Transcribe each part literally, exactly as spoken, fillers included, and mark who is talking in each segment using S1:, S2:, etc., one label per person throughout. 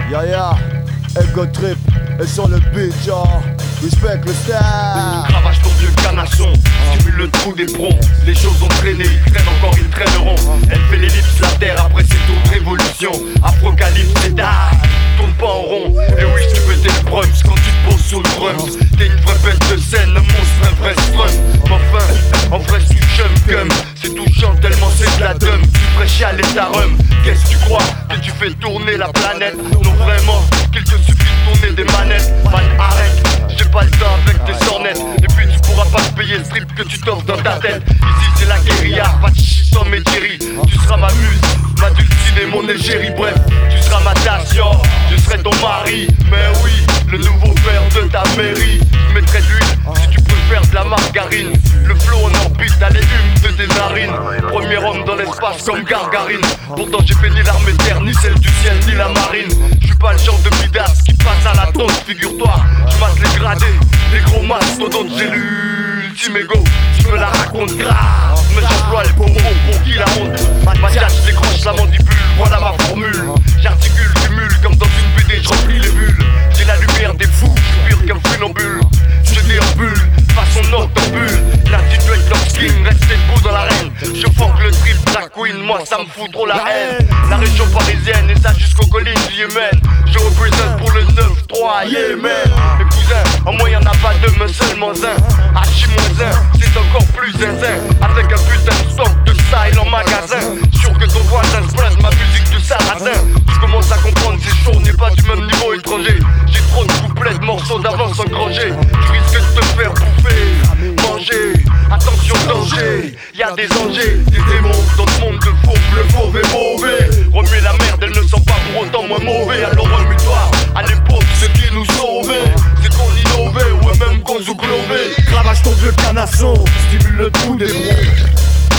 S1: Ya ya, Ego Trip, et sur le beat, genre, respect le star.
S2: Cravache ton vieux canasson, stimule le trou des broncs. Les choses ont traîné, ils traînent encore, ils traîneront. Elle fait l'ellipse, la terre, après c'est tour de révolution. Apocalypse, c'est die, tourne pas en rond. Et oui, tu peux tes brums quand tu te poses sur le drums. T'es une vraie bête de scène, un monstre, un vrai strum. Mais enfin, en vrai, tu chum cum. C'est touchant tellement c'est de la dum. Tu ferais chialer ta rhum. Qu'est-ce que tu crois que tu fais tourner la planète? Non, vraiment, qu'il te suffit de tourner des manettes. Man, arrête, j'ai pas le temps avec tes sornettes. Et puis tu pourras pas te payer le strip que tu t'offres dans ta tête. Ici c'est la guérilla, pas de chichi sans mes Jerry. Tu seras ma muse, ma dulcinée, mon égérie. Bref, tu seras ma Dacia, je serai ton mari. Mais oui, le nouveau père de ta mairie. Je mettrai de l'huile si tu préfères de la margarine. Le flow en orbite, à l'éhume de tes narines. Premier homme dans l'espace comme Gargarine. Pourtant j'ai fait ni l'armée de terre, ni celle du ciel, ni la marine. Je suis pas le genre de bidas qui passe à la tonte, figure-toi. Je masse les gradés, les gros masses, dont j'ai lu l'ultime ego. Je me la raconte grave, mais j'emploie les bonbons pour qui la honte. Ma tâche décroche la mandibule, voilà ma formule. J'articule, cumule comme dans une B D, je remplis les bulles. J'ai la lumière des fous, je suis pire qu'un funambule. Je déambule, façon noctambule. L'attitude top skin, restez debout dans l'arène. Je forque le trip, la queen, moi ça me fout trop la haine. La région parisienne et ça jusqu'aux collines du Yémen. Je représente pour le neuf trois Yémen. Mes cousins, en moi y'en a pas deux mais seulement un. Hachi moins un, c'est encore plus zinzin. Avec un putain de stock de style en magasin. Sûr que ton voisin se plaint de ma musique de sarrasin. Je commence à comprendre c'est chaud, on n'est pas du même niveau étranger. J'ai trop de couplets de morceaux d'avance engrangés. Tu risques de te faire bouffer, manger. Attention danger, y'a des dangers, des démons dans ce monde de faux, le fauve et mauvais. Remuer la merde, elle ne sent pas pour autant moins mauvais. Alors remue-toi, à l'époque ce qui nous sauvait, c'est qu'on innovait, ou même qu'on zouglobait.
S1: Cravache ton vieux canasson, stimule le trou des broncs.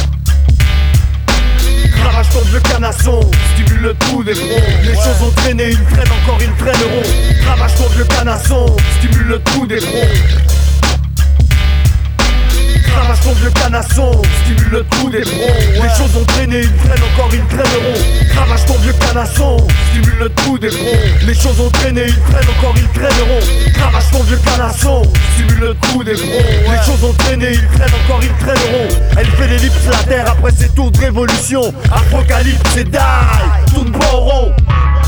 S1: Cravache ton vieux canasson, stimule le trou des broncs. Les choses ont traîné, ils traînent encore, ils traîneront. Cravache ton vieux canasson, stimule le trou des broncs. Cravache ton vieux canasson, stimule le trou des broncs. Les choses ont traîné, ils traînent encore, ils traîneront. Cravache ton vieux canasson, stimule le trou des broncs. Les choses ont traîné, ils traînent encore, ils traîneront. Cravache ton vieux canasson, stimule le trou des broncs. Les choses ont traîné, ils traînent encore, ils traîneront. Elle fait l'ellipse, la terre après ses tours de révolution. Apocalypse, c'est die, tourne pas au rond.